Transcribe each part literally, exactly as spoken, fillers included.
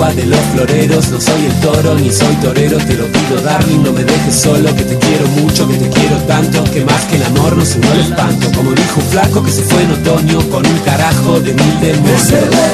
agua de los floreros. No soy el toro ni soy torero, te lo pido darling, no me dejes solo, que te quiero mucho, que te quiero tanto, que más que el amor no se el espanto. Como dijo un flaco que se fue en otoño con un carajo de mil demonios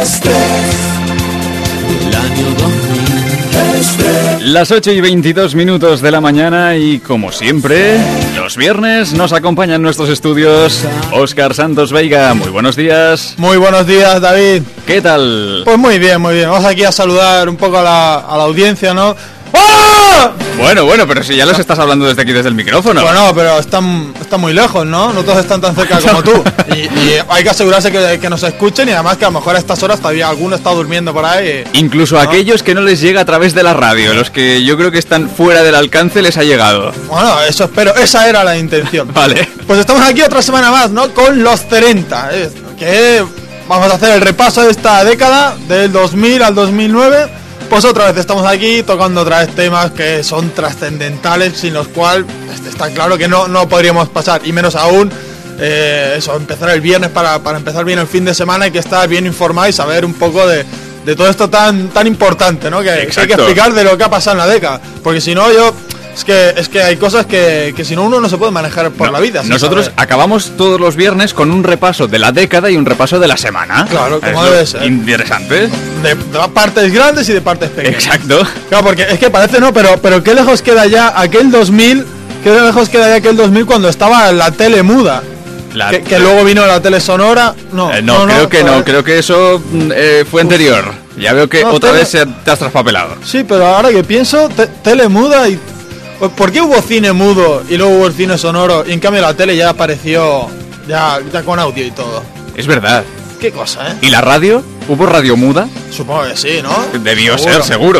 del año dos mil. Las ocho y veintidós minutos de la mañana y como siempre, los viernes nos acompañan en nuestros estudios Óscar Santos Veiga. Muy buenos días. Muy buenos días, David. ¿Qué tal? Pues muy bien, muy bien. Vamos aquí a saludar un poco a la, a la audiencia, ¿no? ¡Oh! Bueno, bueno, pero si ya los estás hablando desde aquí, desde el micrófono. Bueno, pero están, están muy lejos, ¿no? No todos están tan cerca como tú. Y, y hay que asegurarse que, que nos escuchen y además que a lo mejor a estas horas todavía alguno está durmiendo por ahí. Incluso ¿no? Aquellos que no les llega a través de la radio, los que yo creo que están fuera del alcance, les ha llegado. Bueno, eso espero, esa era la intención. Vale. Pues estamos aquí otra semana más, ¿no? Con los treinta, ¿eh? Que vamos a hacer el repaso de esta década, del dos mil al dos mil nueve. Pues otra vez estamos aquí tocando otra vez temas que son trascendentales, sin los cuales está claro que no, no podríamos pasar, y menos aún eh, eso, empezar el viernes para, para empezar bien el fin de semana. Hay que estar bien informado y saber un poco de, de todo esto tan, tan importante, ¿no? Que, que hay que explicar de lo que ha pasado en la década, porque si no yo... Es que, es que hay cosas que, que si no uno no se puede manejar por no, la vida. Nosotros saber. acabamos todos los viernes con un repaso de la década y un repaso de la semana. Claro, como es debe ser. Interesante. De, de partes grandes y de partes pequeñas. Exacto. Claro, porque es que parece no, pero, pero qué lejos queda ya aquel dos mil, qué lejos queda ya aquel dos mil cuando estaba la tele muda. La que, que luego vino la tele sonora. No, eh, no, no, creo no, que no, creo que eso eh, fue anterior. Uf. Ya veo que no, otra tele... vez te has traspapelado. Sí, pero ahora que pienso, te, tele muda y... ¿Por qué hubo cine mudo y luego hubo el cine sonoro y en cambio la tele ya apareció ya, ya con audio y todo? Es verdad. Qué cosa, ¿eh? ¿Y la radio? ¿Hubo radio muda? Supongo que sí, ¿no? Debió seguro. ser, seguro.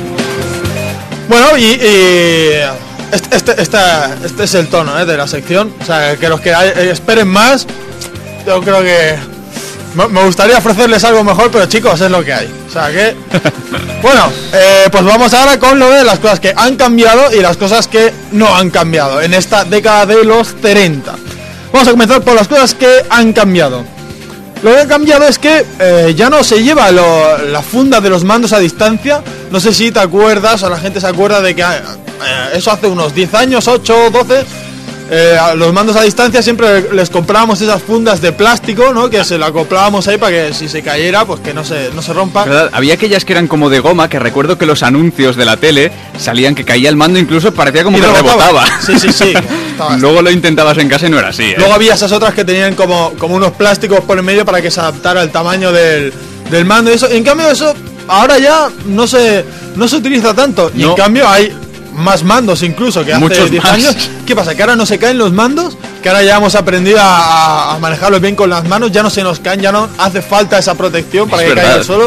Bueno, y... y este, este, este, este es el tono, ¿eh? De la sección. O sea, que los que esperen más, yo creo que... Me gustaría ofrecerles algo mejor, pero chicos, es lo que hay. O sea que... Bueno, eh, pues vamos ahora con lo de las cosas que han cambiado y las cosas que no han cambiado en esta década de los treinta. Vamos a comenzar por las cosas que han cambiado. Lo que ha cambiado es que eh, ya no se lleva lo, la funda de los mandos a distancia. No sé si te acuerdas o la gente se acuerda de que eh, eso hace unos diez años, ocho, doce... Eh, a los mandos a distancia siempre les comprábamos esas fundas de plástico, ¿no? Que se la acoplábamos ahí para que si se cayera, pues que no se, no se rompa. ¿Verdad? Había aquellas que eran como de goma, que recuerdo que los anuncios de la tele salían que caía el mando, incluso parecía como y que rebotaba. Sí, sí, sí. Luego lo intentabas en casa y no era así, ¿eh? Luego había esas otras que tenían como, como unos plásticos por el medio para que se adaptara al tamaño del, del mando y eso. Y en cambio eso ahora ya no se, no se utiliza tanto. Y no. En cambio hay... más mandos incluso que hace diez años. ¿Qué pasa? ¿Que ahora no se caen los mandos? ¿Que ahora ya hemos aprendido a, a manejarlos bien con las manos? ¿Ya no se nos caen? ¿Ya no hace falta esa protección para es que verdad. caiga solo?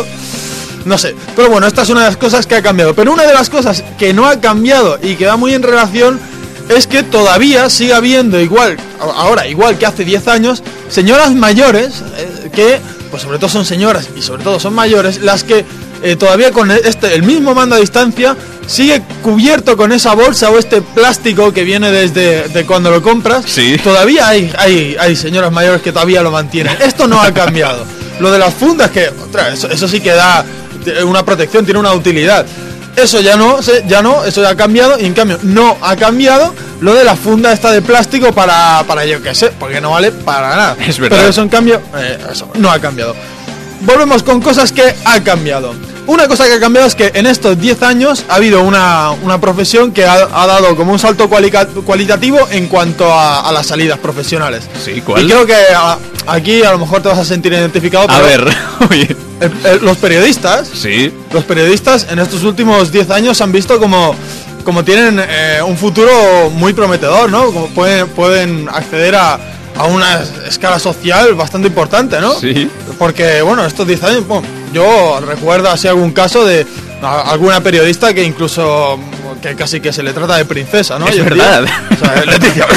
No sé. Pero bueno, esta es una de las cosas que ha cambiado. Pero una de las cosas que no ha cambiado y que va muy en relación es que todavía sigue habiendo igual, ahora igual que hace diez años, señoras mayores eh, que, pues sobre todo son señoras y sobre todo son mayores, las que eh, todavía con este el mismo mando a distancia sigue cubierto con esa bolsa o este plástico que viene desde de cuando lo compras. Sí. Todavía hay, hay, hay señoras mayores que todavía lo mantienen. Esto no ha cambiado. Lo de las fundas, que otra, eso, eso sí que da una protección, tiene una utilidad. Eso ya no, ya no, eso ya ha cambiado. Y en cambio no ha cambiado lo de la funda esta de plástico para, para yo qué sé, porque no vale para nada. Es verdad. Pero eso en cambio, eh, eso no ha cambiado. Volvemos con cosas que ha cambiado. Una cosa que ha cambiado es que en estos diez años ha habido una, una profesión que ha, ha dado como un salto cualica, cualitativo en cuanto a, a las salidas profesionales. Sí, ¿cuál? Y creo que a, aquí a lo mejor te vas a sentir identificado. A ver, oye. El, el, los periodistas, sí. Los periodistas en estos últimos diez años han visto como, como tienen eh, un futuro muy prometedor, ¿no? Como pueden, pueden acceder a, a una escala social bastante importante, ¿no? Sí. Porque, bueno, estos diez años, bueno, yo recuerdo así algún caso de a, alguna periodista que incluso que casi que se le trata de princesa, ¿no? Es verdad. O sea, Leticia.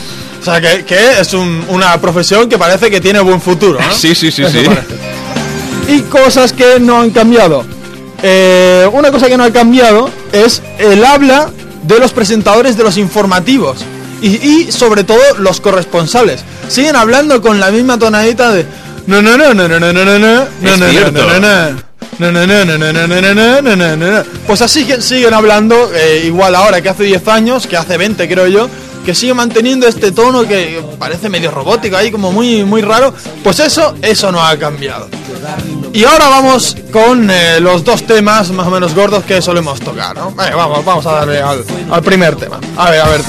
O sea, que, que es un, una profesión que parece que tiene buen futuro, ¿no? Sí, sí, sí, Eso sí. Parece. Y cosas que no han cambiado. Eh, una cosa que no ha cambiado es el habla de los presentadores de los informativos. Y, y sobre todo los corresponsales. Siguen hablando con la misma tonadita de... No, no, no, no, no, no, no, no, no, no, no, no, no, no. na, na, na, na, na, na, na, na, na, na. Pues así que siguen hablando, eh, igual ahora que hace diez años, que hace veinte creo yo, que sigue manteniendo este tono que parece medio robótico ahí, como muy, muy raro. Pues eso, eso no ha cambiado. Y ahora vamos con eh, los dos temas más o menos gordos que solemos tocar, ¿no? Venga, vamos, vamos a darle al, al primer tema. A ver, a ver.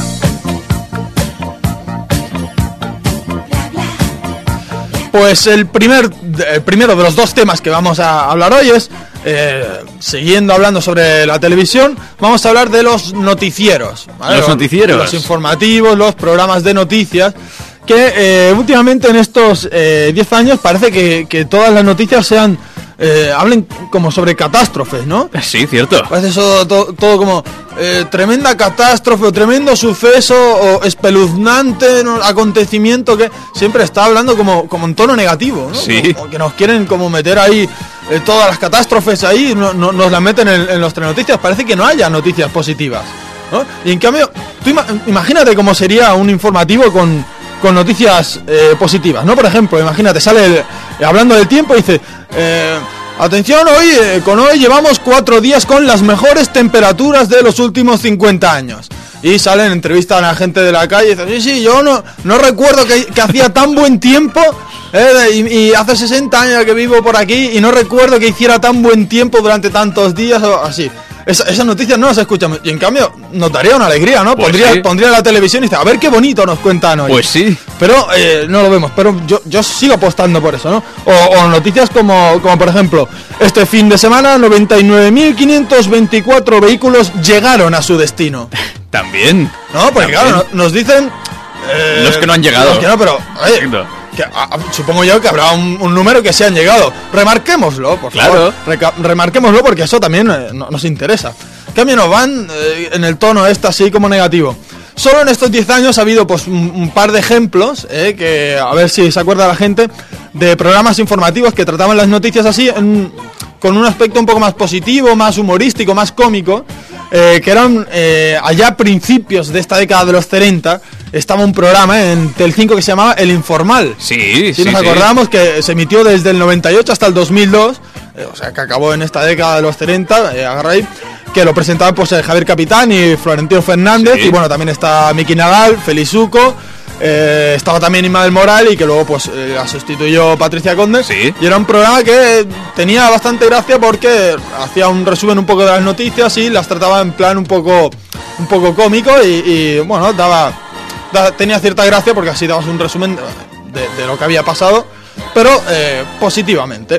Pues el primer, el primero de los dos temas que vamos a hablar hoy es, eh, siguiendo hablando sobre la televisión, vamos a hablar de los noticieros, ¿vale? Los noticieros. Los informativos, los programas de noticias, que eh, últimamente en estos eh, diez años parece que, que todas las noticias sean... Eh, hablen como sobre catástrofes, ¿no? Sí, cierto. Parece eso todo, todo como eh, tremenda catástrofe o tremendo suceso o espeluznante, ¿no?, acontecimiento, que siempre está hablando como, como en tono negativo, ¿no? Sí. Como que nos quieren como meter ahí eh, todas las catástrofes ahí, no, no, nos las meten en, en los noticias. Parece que no haya noticias positivas, ¿no? Y en cambio, tú ima- imagínate cómo sería un informativo con, con noticias eh, positivas, ¿no? Por ejemplo, imagínate, sale el, eh, hablando del tiempo y dice... Eh, atención, hoy eh, con hoy llevamos cuatro días con las mejores temperaturas de los últimos cincuenta años. Y salen, entrevistan a la gente de la calle y dicen, sí, sí, yo no, no recuerdo que, que hacía tan buen tiempo, eh, y, y hace sesenta años que vivo por aquí y no recuerdo que hiciera tan buen tiempo durante tantos días o así. Esa, esas noticias no las escuchamos. Y en cambio nos daría una alegría, ¿no? Pues Pondría, sí. pondría la televisión y dice, a ver qué bonito nos cuentan hoy. Pues sí. Pero eh, no lo vemos. Pero yo, yo sigo apostando por eso, ¿no? O, o noticias como, como por ejemplo, este fin de semana noventa y nueve mil quinientos veinticuatro vehículos llegaron a su destino. También. No, porque También. claro, no- nos dicen... eh, Los que no han llegado. Los que no, pero... oye, Exacto. que, a- a- supongo yo que habrá un, un número que se han llegado. Remarquémoslo, por Claro. favor. Reca- remarquémoslo porque eso también eh, no- nos interesa. En cambio nos van eh, en el tono este así como negativo. Solo en estos diez años ha habido pues un, un par de ejemplos, eh, que a ver si se acuerda la gente, de programas informativos que trataban las noticias así, en- con un aspecto un poco más positivo, más humorístico, más cómico, eh, que eran eh, allá a principios de esta década de los treinta, estaba un programa en Telecinco que se llamaba El Informal. Sí, Si sí, nos sí. acordamos que se emitió desde el noventa y ocho hasta el dos mil dos, eh, o sea que acabó en esta década de los treinta, eh, agarra ahí, que lo presentaban pues eh, Javier Capitán y Florentino Fernández, Sí. y bueno, también está Miki Nadal, Felizuco, eh, estaba también Ismael Moral y que luego pues eh, la sustituyó Patricia Conde. Sí. Y era un programa que tenía bastante gracia porque hacía un resumen un poco de las noticias y las trataba en plan un poco, un poco cómico y, y, bueno, daba... Da- tenía cierta gracia porque así dabas un resumen de, de lo que había pasado, pero eh, positivamente.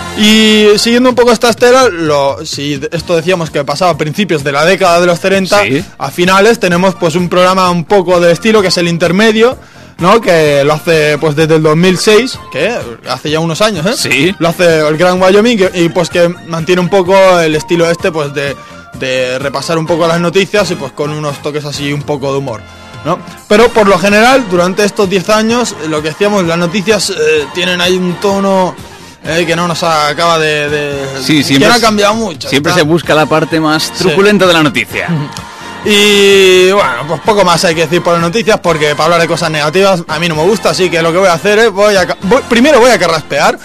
Y siguiendo un poco esta estela, lo, si esto decíamos que pasaba a principios de la década de los treinta, Sí. a finales tenemos pues un programa un poco de estilo que es El Intermedio, ¿no? Que lo hace pues desde el dos mil seis, que hace ya unos años, ¿eh? Sí. Lo hace el Gran Wyoming que- y pues que mantiene un poco el estilo este pues de, de repasar un poco las noticias y pues con unos toques así un poco de humor, ¿no? Pero por lo general, durante estos diez años, lo que decíamos, las noticias eh, tienen ahí un tono eh, que no nos acaba de... de Sí, siempre, que no ha cambiado mucho. Siempre está. se busca la parte más truculenta de la noticia. Y bueno, pues poco más hay que decir por las noticias, porque para hablar de cosas negativas a mí no me gusta, así que lo que voy a hacer es, voy a, ca- voy- primero voy a carraspear.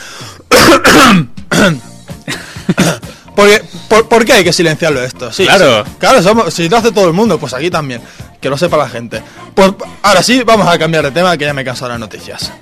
Porque, por, ¿por qué hay que silenciarlo esto? Sí, Claro. sí, claro, somos- si lo hace todo el mundo, pues aquí también. Que lo sepa la gente. Pues ahora sí, vamos a cambiar de tema, que ya me he cansado de las noticias.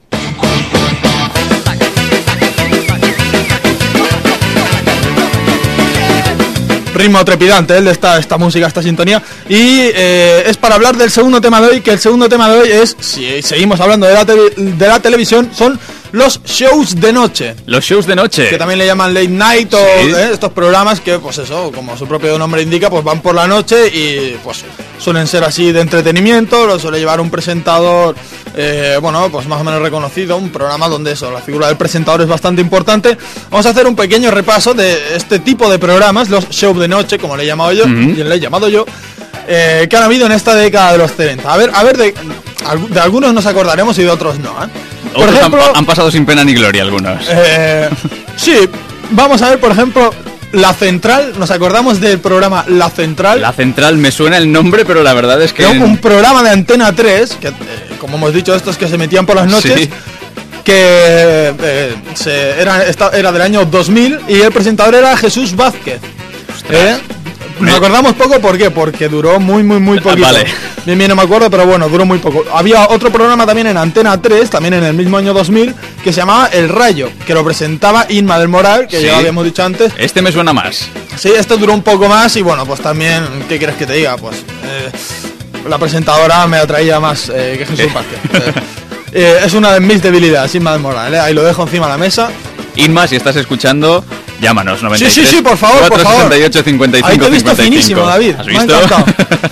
Ritmo trepidante, ¿eh? de esta, esta música, esta sintonía. Y eh, es para hablar del segundo tema de hoy, que el segundo tema de hoy es, si seguimos hablando de la, tele- de la televisión, son los shows de noche. Los shows de noche. Que también le llaman late night o Sí. ¿eh? estos programas que, pues eso, como su propio nombre indica, pues van por la noche y pues suelen ser así de entretenimiento, lo suele llevar un presentador, eh, bueno, pues más o menos reconocido, un programa donde eso, la figura del presentador es bastante importante. Vamos a hacer un pequeño repaso de este tipo de programas, los shows de noche, como le he llamado yo, Ujú. y le he llamado yo, eh, que han habido en esta década de los treinta. A ver, a ver, de, de algunos nos acordaremos y de otros no, ¿eh? Por Otros ejemplo, han, han pasado sin pena ni gloria algunos. eh, sí, vamos a ver, por ejemplo, La Central. ¿Nos acordamos del programa La Central? La central me suena el nombre, pero la verdad es que... Era un programa de Antena tres, que, eh, como hemos dicho, estos que se metían por las noches. Sí. que eh, se, era, esta, era del año dos mil y el presentador era Jesús Vázquez. ¿Eh? Nos acordamos poco, ¿por qué? Porque duró muy, muy, muy poquito. Vale. Bien, bien, no me acuerdo, pero bueno, duró muy poco. Había otro programa también en Antena tres, también en el mismo año dos mil, que se llamaba El Rayo, que lo presentaba Inma del Moral, que sí, ya habíamos dicho antes. Este me suena más. Sí, este duró un poco más y bueno, pues también, ¿qué quieres que te diga? Pues eh, la presentadora me atraía más eh, que Jesús Vázquez. eh, eh, es una de mis debilidades, Inma del Moral, ¿eh? Ahí lo dejo encima de la mesa. Inma, si estás escuchando, llámanos, noventa y tres, sí, sí, sí, por favor, por favor. cuatrocientos sesenta y ocho, cincuenta y cinco, ahí te he visto cincuenta y cinco. finísimo, David. ¿Has Me ha visto? encantado.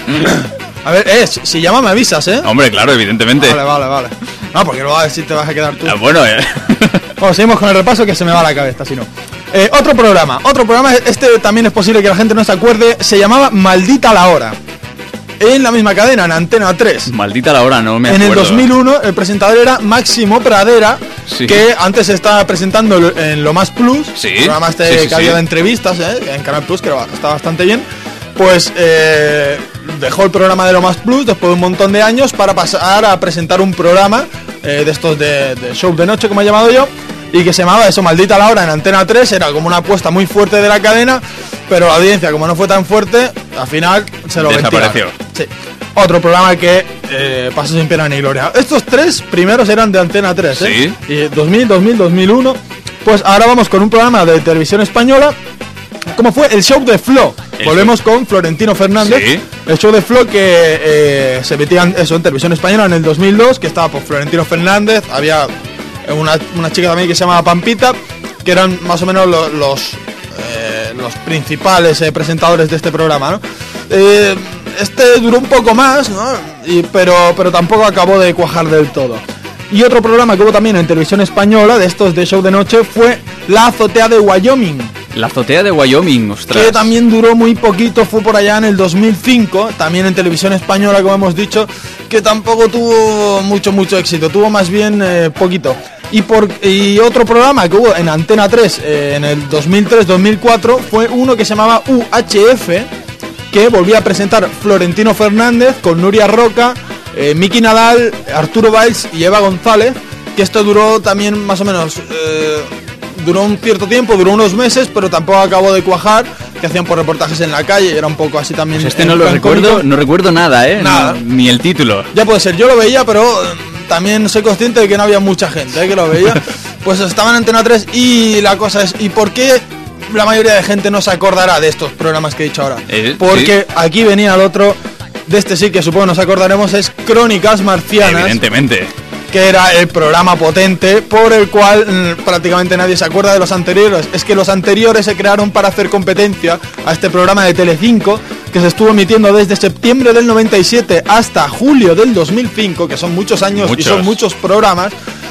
A ver, eh, si, si llama me avisas, ¿eh? Hombre, claro, evidentemente. Vale, vale, vale. No, porque luego a ver si te vas a quedar tú. Ah, bueno, eh. Bueno, seguimos con el repaso que se me va la cabeza, si no. Eh, otro programa, otro programa, este también es posible que la gente no se acuerde, se llamaba Maldita la Hora. En la misma cadena, en Antena tres. Maldita la hora, no me en acuerdo. En el dos mil uno el presentador era Máximo Pradera, sí, que antes estaba presentando en Lo Más Plus, sí, programa este sí, sí, que había sí. de entrevistas, ¿eh? En Canal Plus, que está bastante bien. Pues eh, dejó el programa de Lo Más Plus después de un montón de años para pasar a presentar un programa eh, de estos de, de show de noche, como he llamado yo, y que se llamaba eso, Maldita la Hora, en Antena tres. Era como una apuesta muy fuerte de la cadena, pero la audiencia, como no fue tan fuerte, al final se lo desapareció. Sí. Otro programa que eh, pasó sin pena ni gloria. Estos tres primeros eran de Antena tres, ¿eh? Sí. Y dos mil, dos mil, dos mil uno. Pues ahora vamos con un programa de televisión española, como fue el show de Flo. El Volvemos show. con Florentino Fernández. Sí. El show de Flo que eh, se metía en, eso, en televisión española en el dos mil dos, que estaba por Florentino Fernández. Había una, una chica también que se llamaba Pampita, que eran más o menos los, los, eh, los principales eh, presentadores de este programa, ¿no? Eh, este duró un poco más, ¿no? Y, pero, pero tampoco acabó de cuajar del todo. Y otro programa que hubo también en televisión española, de estos de show de noche, fue La Azotea de Wyoming. La Azotea de Wyoming, ostras. Que también duró muy poquito, fue por allá en el dos mil cinco, también en televisión española, como hemos dicho, que tampoco tuvo mucho, mucho éxito, tuvo más bien eh, poquito. Y, por, y otro programa que hubo en Antena tres eh, en el dos mil tres dos mil cuatro fue uno que se llamaba U H F, que volvía a presentar Florentino Fernández con Nuria Roca, eh, Miki Nadal, Arturo Valls y Eva González, que esto duró también más o menos, eh, duró un cierto tiempo, duró unos meses, pero tampoco acabó de cuajar, que hacían por reportajes en la calle, era un poco así también. Pues este no lo recuerdo, cómico. No recuerdo nada, ¿eh? Nada. No, ni el título. Ya puede ser, yo lo veía, pero eh, también soy consciente de que no había mucha gente ¿eh? que lo veía. Pues estaban en Antena tres y la cosa es, ¿y por qué la mayoría de gente no se acordará de estos programas que he dicho ahora? Eh, Porque sí. Aquí venía el otro, de este sí que supongo nos acordaremos, es Crónicas Marcianas. Evidentemente. Que era el programa potente por el cual mmm, prácticamente nadie se acuerda de los anteriores. Es que los anteriores se crearon para hacer competencia a este programa de Telecinco, que se estuvo emitiendo desde septiembre del noventa y siete hasta julio del dos mil cinco, que son muchos años muchos. y son muchos programas,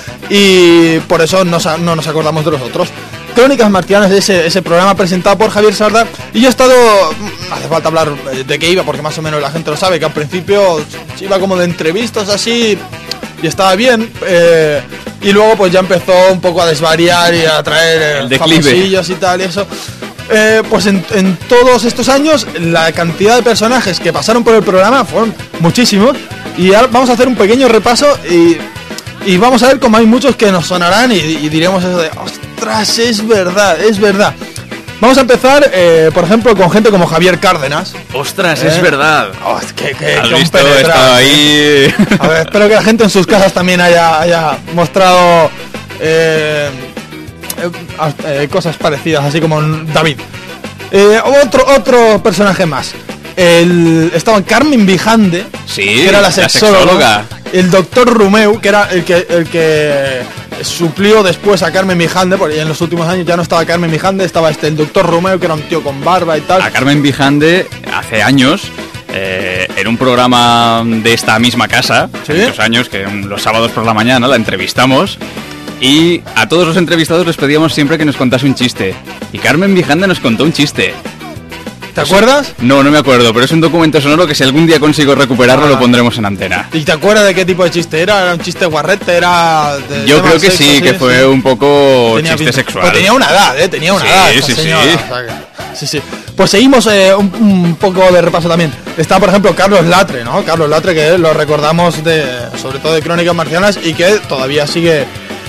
y por eso no, no nos acordamos de los otros. Crónicas Marcianas, ese, ese programa presentado por Javier Sardá, y yo he estado, no hace falta hablar de qué iba, porque más o menos la gente lo sabe, que al principio iba como de entrevistas así, y estaba bien, eh, y luego pues ya empezó un poco a desvariar y a traer eh, famosillos y tal y eso. Eh, pues en, en todos estos años la cantidad de personajes que pasaron por el programa fueron muchísimos, y ahora vamos a hacer un pequeño repaso y, y vamos a ver cómo hay muchos que nos sonarán y, y diremos eso de ostras, es verdad, es verdad. Vamos a empezar, eh, por ejemplo, con gente como Javier Cárdenas. Ostras, ¿Eh? es verdad. Oh, es que, que, ¿Has que visto? He estado ahí. A ver, espero que la gente en sus casas también haya, haya mostrado eh, eh, cosas parecidas, así como David. Eh, otro, otro personaje más. El, estaba Carmen Bijande, sí, que era la sexóloga. La sexóloga. El doctor Rumeu, que era el que, el que suplió después a Carmen Bijande, porque en los últimos años ya no estaba Carmen Bijande, estaba este el doctor Rumeu, que era un tío con barba y tal. A Carmen Bijande hace años, eh, en un programa de esta misma casa, hace muchos años, que los sábados por la mañana la entrevistamos, y a todos los entrevistados les pedíamos siempre que nos contase un chiste, y Carmen Bijande nos contó un chiste. ¿Te acuerdas? No, no me acuerdo, pero es un documento sonoro que si algún día consigo recuperarlo ah. lo pondremos en antena. ¿Y te acuerdas de qué tipo de chiste era? ¿Era un chiste guarrete? ¿Era de Yo creo que sexo, sí, sí, que fue sí. un poco tenía chiste pinta. sexual. Pero tenía una edad, ¿eh? Tenía una sí, edad. Sí, señora, sí, o sea que, sí, sí. Pues seguimos eh, un, un poco de repaso también. Está, por ejemplo, Carlos Latre, ¿no? Carlos Latre, que lo recordamos de, sobre todo de Crónicas Marcianas y que todavía sigue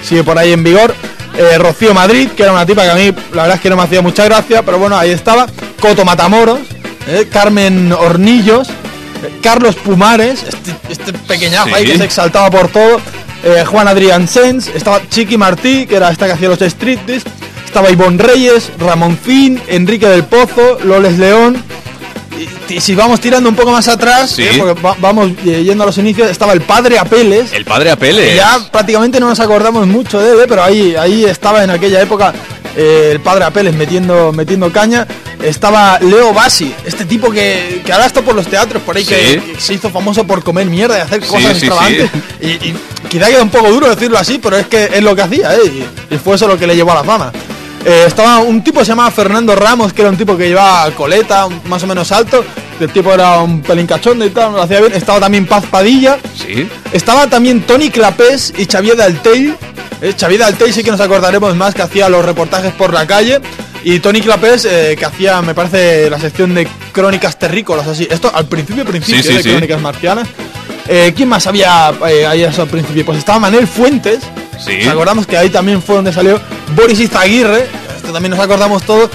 sigue por ahí en vigor. Eh, Rocío Madrid, que era una tipa que a mí la verdad es que no me hacía mucha gracia, pero bueno, ahí estaba. Coto Matamoros, eh, Carmen Hornillos, eh, Carlos Pumares, este, este pequeñajo sí. ahí que se exaltaba por todo. Eh, Juan Adrián Sens, estaba Chiqui Martí, que era esta que hacía los striptease. Estaba Ivonne Reyes, Ramón Fin, Enrique del Pozo, Loles León. Y, y si vamos tirando un poco más atrás, sí. eh, porque va, vamos eh, yendo a los inicios, estaba el Padre Apeles. El Padre Apeles. Ya prácticamente no nos acordamos mucho de él, eh, pero ahí, ahí estaba en aquella época eh, el Padre Apeles metiendo, metiendo caña. Estaba Leo Bassi, este tipo que, que ahora está por los teatros, por ahí sí. que, que se hizo famoso por comer mierda y hacer cosas sí, extravagantes. Sí, sí. Y, y quizá queda un poco duro decirlo así, pero es que es lo que hacía, eh, y, y fue eso lo que le llevó a la fama. Eh, estaba un tipo que se llamaba Fernando Ramos, que era un tipo que llevaba coleta, más o menos alto. El tipo era un pelín cachondo y tal, lo hacía bien. Estaba también Paz Padilla. Sí. Estaba también Toni Clapés y Xavier Daltell. Eh, Xavier Daltell sí que nos acordaremos más, que hacía los reportajes por la calle. Y Toni Clapés, eh, que hacía, me parece, la sección de crónicas terrícolas, así. Esto al principio, principio sí, sí, de sí. Crónicas Marcianas. Eh, ¿Quién más había eh, ahí eso al principio? Pues estaba Manuel Fuentes. Sí. Nos acordamos que ahí también fue donde salió Boris Izaguirre. Esto también nos acordamos todos.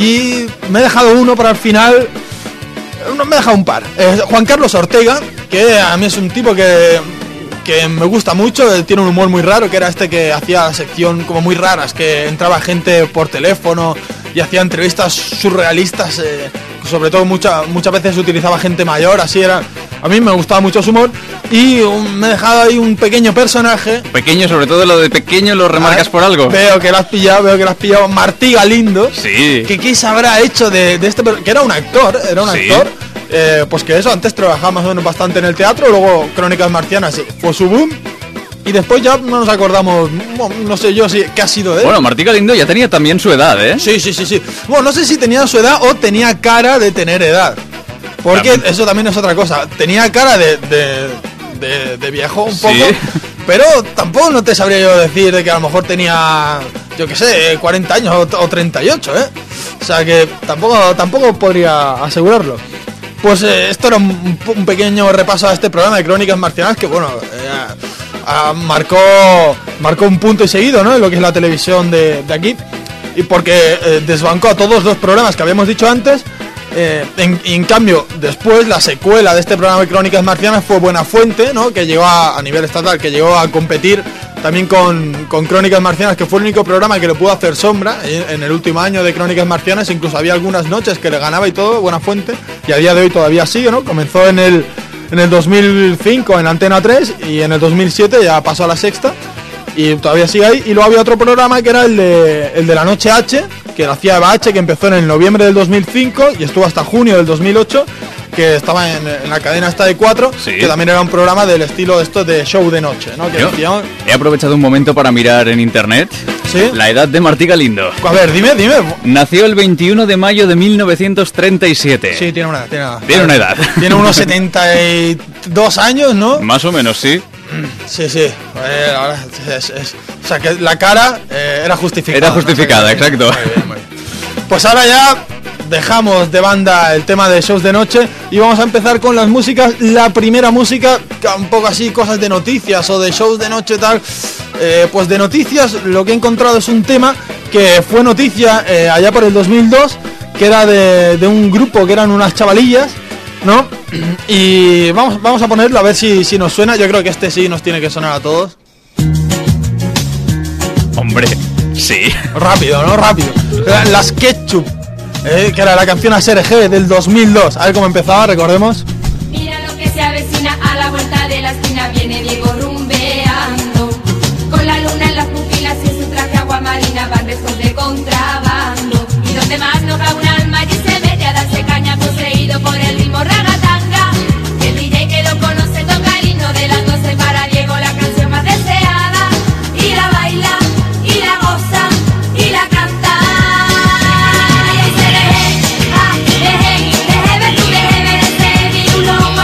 Y me he dejado uno para el final. No, me he dejado un par. Eh, Juan Carlos Ortega, que a mí es un tipo que, que me gusta mucho. Él tiene un humor muy raro, que era este que hacía la sección como muy raras, que entraba gente por teléfono y hacía entrevistas surrealistas. Eh, sobre todo mucha, muchas veces utilizaba gente mayor, así era. A mí me gustaba mucho su humor. Y un, me he dejado ahí un pequeño personaje. Pequeño, sobre todo lo de pequeño lo remarcas por algo. Veo que lo has pillado, veo que lo has pillado. Martí Galindo. Sí. Que qué se habrá hecho de, de este... Que era un actor, era un sí. actor. Eh, pues que eso, antes trabajaba más o menos bastante en el teatro. Luego Crónicas Marcianas fue su boom. Y después ya no nos acordamos, no, no sé yo si qué ha sido de él. Bueno, Martí Galindo ya tenía también su edad, ¿eh? Sí, sí, sí, sí. Bueno, no sé si tenía su edad o tenía cara de tener edad. Porque también. Eso también es otra cosa. Tenía cara de, de, de, de viejo un poco. Sí. Pero tampoco no te sabría yo decir de que a lo mejor tenía, yo qué sé, cuarenta años o, o treinta y ocho, ¿eh? O sea que tampoco, tampoco podría asegurarlo. Pues eh, esto era un, un pequeño repaso a este programa de Crónicas Marcianas que, bueno, eh, a, marcó, marcó un punto y seguido, ¿no? En lo que es la televisión de, de aquí. Y porque eh, desbancó a todos los programas que habíamos dicho antes. Eh, en, y en cambio, después la secuela de este programa de Crónicas Marcianas fue Buenafuente, ¿no? Que llegó a, a nivel estatal, que llegó a competir también con, con Crónicas Marcianas, que fue el único programa que le pudo hacer sombra en, en el último año de Crónicas Marcianas. Incluso había algunas noches que le ganaba y todo, Buenafuente, y a día de hoy todavía sigue, ¿no? Comenzó en el, en el dos mil cinco en Antena tres y en el dos mil siete ya pasó a la Sexta y todavía sigue ahí. Y luego había otro programa que era el de, el de La Noche H, que lo hacía Eva H, que empezó en el noviembre del dos mil cinco y estuvo hasta junio del dos mil ocho, que estaba en, en la cadena esta de cuatro, sí. Que también era un programa del estilo de esto de show de noche, ¿no? Que decía... He aprovechado un momento para mirar en internet, ¿sí? La edad de Martí Galindo. A ver, dime, dime. Nació el veintiuno de mayo de mil novecientos treinta y siete. Sí, tiene una edad. Tiene una, tiene una edad. Tiene unos setenta y dos años, ¿no? Más o menos, sí. Sí, sí. Eh, ahora es, es, o sea, que la cara eh, era justificada. Era justificada, ¿no? Exacto. Muy bien, muy bien. Pues ahora ya dejamos de banda el tema de shows de noche y vamos a empezar con las músicas. La primera música, un poco así, cosas de noticias o de shows de noche tal. Eh, pues de noticias lo que he encontrado es un tema que fue noticia eh, allá por el dos mil dos, que era de, de un grupo que eran unas chavalillas, ¿no? Y vamos, vamos a ponerlo a ver si, si nos suena. Yo creo que este sí nos tiene que sonar a todos. Hombre, sí. Rápido, ¿no? Rápido. Las Ketchup, eh, que era la canción A S R G del dos mil dos. A ver cómo empezaba, recordemos. Mira lo que se avecina, a la vuelta de la esquina viene Diego rumbeando, con la luna en las pupilas y en su traje agua marina van restos de contrabando. Y donde más no va un alma y se mete a darse caña poseído por el ritmo ragatanga. El D J que lo conoce toca el himno de las doce para Diego, la canción más deseada. Y la baila, y la goza, y la canta.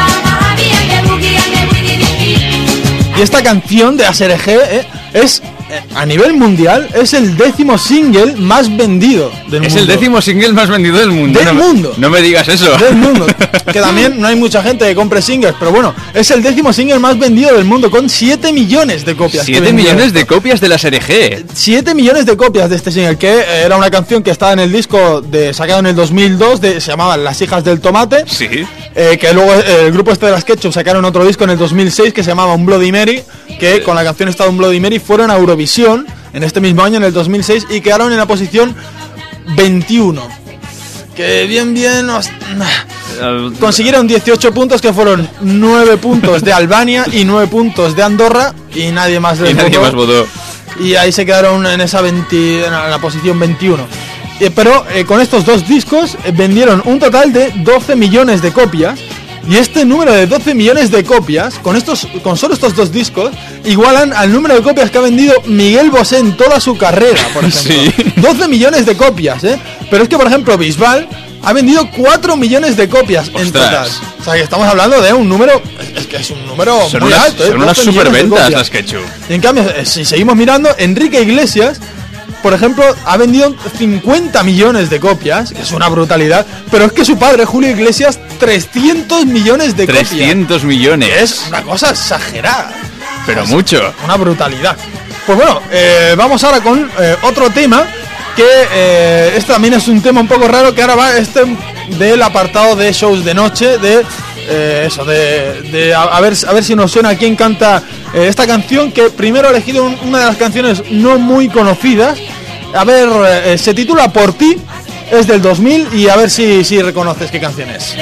Y esta canción de A S R G eh, es a nivel mundial es el décimo single más vendido del es mundo. Es el décimo single más vendido del mundo. Del no, mundo. No me digas eso. Del mundo. Que también no hay mucha gente que compre singles, pero bueno, es el décimo single más vendido del mundo con siete millones de copias. siete millones de copias de la serie G. siete millones de copias de este single, que era una canción que estaba en el disco de sacado en el dos mil dos, de, se llamaba Las hijas del tomate. Sí. Eh, que luego eh, el grupo este de las Ketchup sacaron otro disco en el dos mil seis que se llamaba Un Bloody Mary, que con la canción esta de Un Bloody Mary fueron a Eurovisión en este mismo año, en el dos mil seis, y quedaron en la posición veintiuno. Que bien, bien... Os... Consiguieron dieciocho puntos, que fueron nueve puntos de Albania y nueve puntos de Andorra, y nadie más les y nadie votó. más votó. Y ahí se quedaron en esa veinte, en la posición veintiuno. Eh, pero eh, con estos dos discos eh, vendieron un total de doce millones de copias. Y este número de doce millones de copias, con estos, con solo estos dos discos, igualan al número de copias que ha vendido Miguel Bosé en toda su carrera, por ejemplo. Sí. doce millones de copias, ¿eh? Pero es que, por ejemplo, Bisbal ha vendido cuatro millones de copias. ¡Ostras! En total. O sea, que estamos hablando de un número, es que es un número son muy unas, alto, ¿eh? Son unas doce millones de superventas copias. las Ketchup. En cambio, eh, si seguimos mirando, Enrique Iglesias, por ejemplo, ha vendido cincuenta millones de copias, que es una brutalidad, pero es que su padre, Julio Iglesias, trescientos millones de copias. trescientos millones. Es una cosa exagerada. Pero es mucho. Una brutalidad. Pues bueno, eh, vamos ahora con eh, otro tema, que eh, este también es un tema un poco raro, que ahora va este del apartado de shows de noche, de... Eh, eso, de, de a, a, ver, a ver si nos suena quién canta eh, esta canción, que primero he elegido un, una de las canciones no muy conocidas. A ver, eh, se titula Por ti, es del dos mil, y a ver si, si reconoces qué canción es.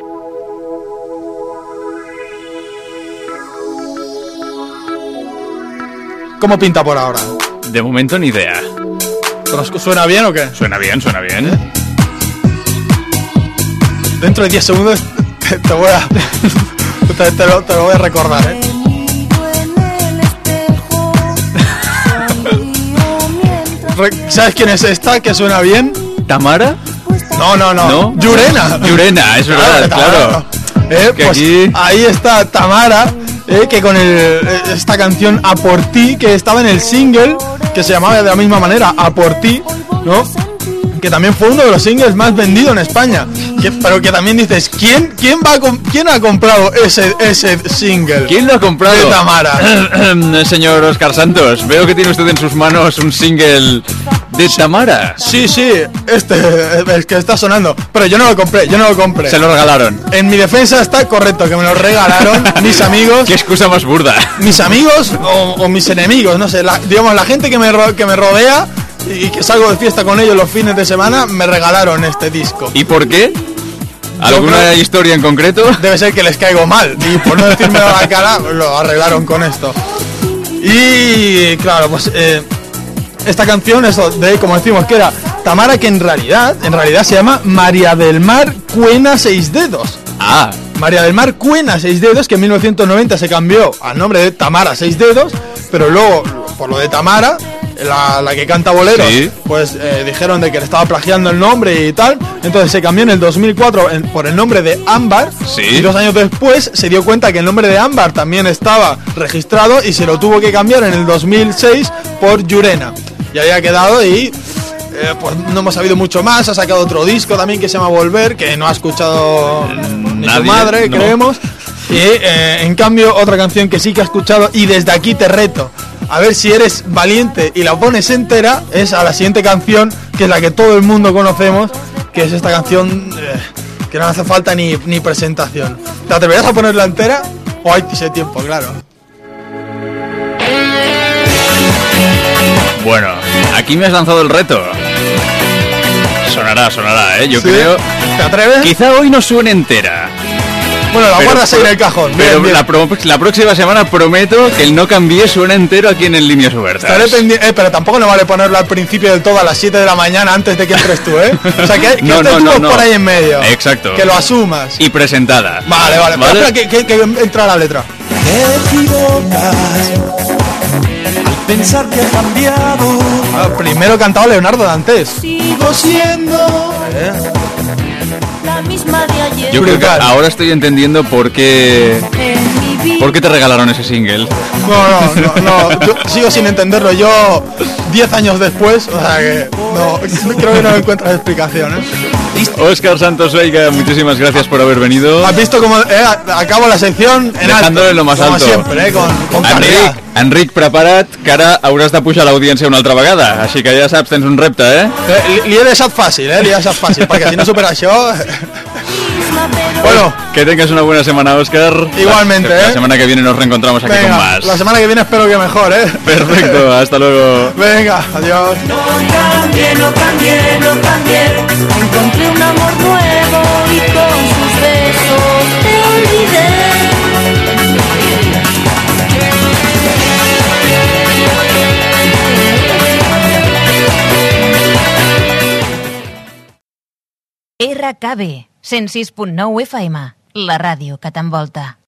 ¿Cómo pinta por ahora? De momento ni idea. ¿Suena bien o qué? Suena bien, suena bien. Dentro de diez segundos te, te voy a... te, te, lo, te lo voy a recordar, ¿eh? ¿Sabes quién es esta que suena bien? ¿Tamara? No, no, no. ¿No? Yurena. Yurena, es verdad, claro. claro. Eh, pues aquí... ahí está Tamara, eh, que con el, esta canción A Por Ti, que estaba en el single, que se llamaba de la misma manera, A Por Ti, ¿no? Que también fue uno de los singles más vendidos en España. Que, pero que también dices, ¿quién, quién, va a quién ha comprado ese, ese single? ¿Quién lo ha comprado? De Tamara. Señor Oscar Santos, veo que tiene usted en sus manos un single de Tamara. Sí, sí, este, el que está sonando. Pero yo no lo compré, yo no lo compré. Se lo regalaron. En mi defensa está correcto, que me lo regalaron mis amigos. Qué excusa más burda. Mis amigos o, o mis enemigos, no sé, la, digamos, la gente que me, ro que me rodea y que salgo de fiesta con ellos los fines de semana, me regalaron este disco. ¿Y por qué? ¿Alguna creo, historia en concreto? Debe ser que les caigo mal, y por no decirme a la cara, lo arreglaron con esto. Y claro, pues eh, esta canción, eso de, como decimos, que era Tamara, que en realidad, en realidad se llama María del Mar Cuena Seis Dedos. Ah. María del Mar Cuena Seis Dedos, que en mil novecientos noventa se cambió al nombre de Tamara Seis Dedos, pero luego, por lo de Tamara, la, la que canta boleros, ¿sí? Pues eh, dijeron de que le estaba plagiando el nombre y tal, entonces se cambió en el dos mil cuatro en, por el nombre de Ámbar, ¿sí? Y dos años después se dio cuenta que el nombre de Ámbar también estaba registrado y se lo tuvo que cambiar en el dos mil seis por Yurena, y había quedado y... Eh, pues no hemos sabido mucho más. Ha sacado otro disco también que se llama Volver, que no ha escuchado ni su madre, no. Creemos. Y eh, en cambio otra canción que sí que ha escuchado, y desde aquí te reto a ver si eres valiente y la pones entera, es a la siguiente canción, que es la que todo el mundo conocemos, que es esta canción eh, que no hace falta ni, ni presentación. ¿Te atreverías a ponerla entera? O hay ese tiempo, claro. Bueno, aquí me has lanzado el reto. Sonará, sonará, ¿eh? Yo ¿sí? creo... ¿Te atreves? Quizá hoy no suene entera. Bueno, la pero, guardas ahí en el cajón. Pero bien, bien. La, pro, la próxima semana prometo que el No Cambié suena entero aquí en el Líneas Obertas. Eh, pero tampoco no vale ponerlo al principio del todo a las siete de la mañana antes de que entres tú, ¿eh? O sea, que, que no, estés no, tú no, no. por ahí en medio. Exacto. Que lo asumas. Y presentada. Vale, vale. ¿Vale? Espera, que, que, que entra la letra. Te equivocas al pensar que ha cambiado. Ah, primero cantaba Leonardo Dantes. Sigo siendo... ¿Eh? La misma de ayer. Yo creo que ahora estoy entendiendo por qué ¿Por qué te regalaron ese single? No, no, no, no, yo sigo sin entenderlo. Yo, diez años después, o sea que no, creo que no encuentras explicación, ¿eh? Óscar Santos Veiga, muchísimas gracias por haber venido. Has visto cómo eh, acabo la sección en dejándole alto, lo más como alto. siempre, eh, con, con Enric, calidad. Enric, prepara't, que ara hauràs de pujar l'audiència una altra vegada, així que ja saps, tens un repte, eh? eh li, li he deixat fàcil, eh? Li he deixat fàcil, perquè si no supera això... Bueno, que tengas una buena semana, Óscar. Igualmente, la, ¿eh? La semana que viene nos reencontramos aquí venga, con más. La semana que viene espero que mejor, ¿eh? Perfecto, hasta luego. Venga, adiós. No cambié, no cambié, no cambié. Encontré un amor nuevo y con sus besos te olvidé. R K B, cent sis punt nou F M, la ràdio que t'envolta.